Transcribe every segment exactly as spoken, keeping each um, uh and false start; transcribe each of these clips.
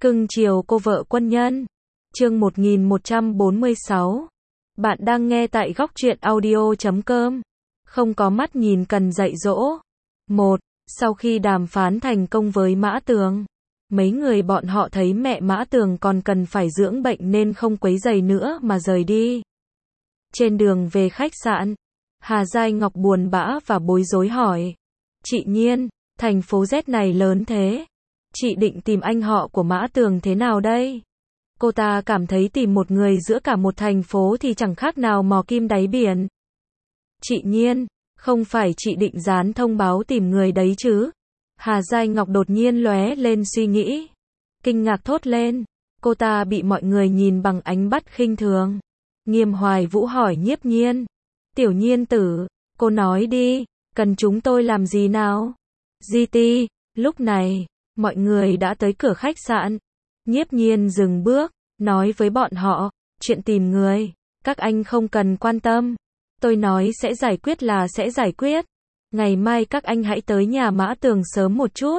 Cưng chiều cô vợ quân nhân. Chương một nghìn một trăm bốn mươi sáu. Bạn đang nghe tại góc truyện audio chấm com. Không có mắt nhìn cần dạy dỗ. một. Sau khi đàm phán thành công với Mã Tường, mấy người bọn họ thấy mẹ Mã Tường còn cần phải dưỡng bệnh nên không quấy rầy nữa mà rời đi. Trên đường về khách sạn, Hà Giai Ngọc buồn bã và bối rối hỏi: "Chị Nhiên, thành phố Z này lớn thế, chị định tìm anh họ của Mã Tường thế nào đây?" Cô ta cảm thấy tìm một người giữa cả một thành phố thì chẳng khác nào mò kim đáy biển. "Chị Nhiên, không phải chị định dán thông báo tìm người đấy chứ?" Hà Giai Ngọc đột nhiên lóe lên suy nghĩ, kinh ngạc thốt lên. Cô ta bị mọi người nhìn bằng ánh mắt khinh thường. Nghiêm Hoài Vũ hỏi Nhiếp Nhiên: "Tiểu Nhiên tử, cô nói đi, cần chúng tôi làm gì nào?" giê tê. Lúc này, mọi người đã tới cửa khách sạn. Nhiếp Nhiên dừng bước, nói với bọn họ: "Chuyện tìm người, các anh không cần quan tâm. Tôi nói sẽ giải quyết là sẽ giải quyết. Ngày mai các anh hãy tới nhà Mã Tường sớm một chút.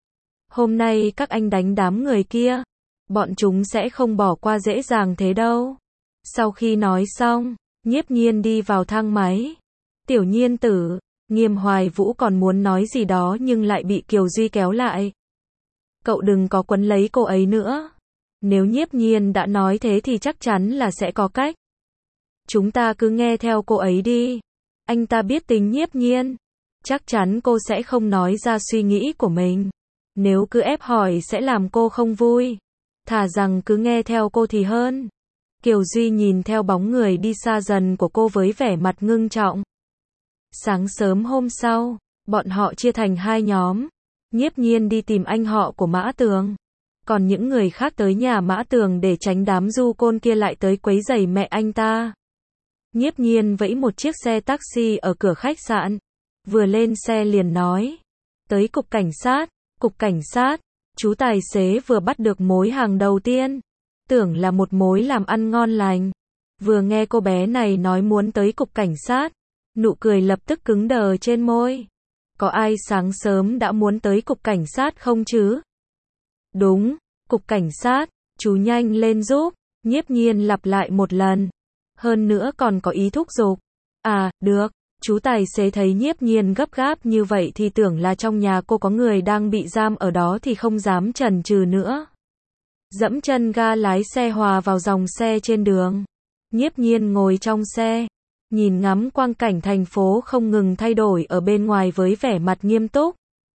Hôm nay các anh đánh đám người kia, bọn chúng sẽ không bỏ qua dễ dàng thế đâu." Sau khi nói xong, Nhiếp Nhiên đi vào thang máy. "Tiểu Nhiên tử." Nghiêm Hoài Vũ còn muốn nói gì đó nhưng lại bị Kiều Duy kéo lại. "Cậu đừng có quấn lấy cô ấy nữa. Nếu Nhiếp Nhiên đã nói thế thì chắc chắn là sẽ có cách. Chúng ta cứ nghe theo cô ấy đi. Anh ta biết tính Nhiếp Nhiên. Chắc chắn cô sẽ không nói ra suy nghĩ của mình. Nếu cứ ép hỏi sẽ làm cô không vui. Thà rằng cứ nghe theo cô thì hơn." Kiều Duy nhìn theo bóng người đi xa dần của cô với vẻ mặt ngưng trọng. Sáng sớm hôm sau, bọn họ chia thành hai nhóm. Nhiếp Nhiên đi tìm anh họ của Mã Tường, còn những người khác tới nhà Mã Tường để tránh đám du côn kia lại tới quấy rầy mẹ anh ta. Nhiếp Nhiên vẫy một chiếc xe taxi ở cửa khách sạn, vừa lên xe liền nói: "Tới cục cảnh sát." "Cục cảnh sát?" Chú tài xế vừa bắt được mối hàng đầu tiên, tưởng là một mối làm ăn ngon lành. Vừa nghe cô bé này nói muốn tới cục cảnh sát, nụ cười lập tức cứng đờ trên môi. "Có ai sáng sớm đã muốn tới cục cảnh sát không chứ?" "Đúng, cục cảnh sát, chú nhanh lên giúp." Nhiếp Nhiên lặp lại một lần. Hơn nữa còn có ý thúc giục. "À, được." Chú tài xế thấy Nhiếp Nhiên gấp gáp như vậy thì tưởng là trong nhà cô có người đang bị giam ở đó thì không dám chần chừ nữa. Dẫm chân ga lái xe hòa vào dòng xe trên đường. Nhiếp Nhiên ngồi trong xe, nhìn ngắm quang cảnh thành phố không ngừng thay đổi ở bên ngoài với vẻ mặt nghiêm túc.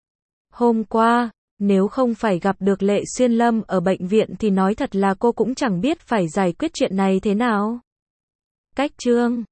Hôm qua, nếu không phải gặp được Lệ Xuyên Lâm ở bệnh viện thì nói thật là cô cũng chẳng biết phải giải quyết chuyện này thế nào. Cách chương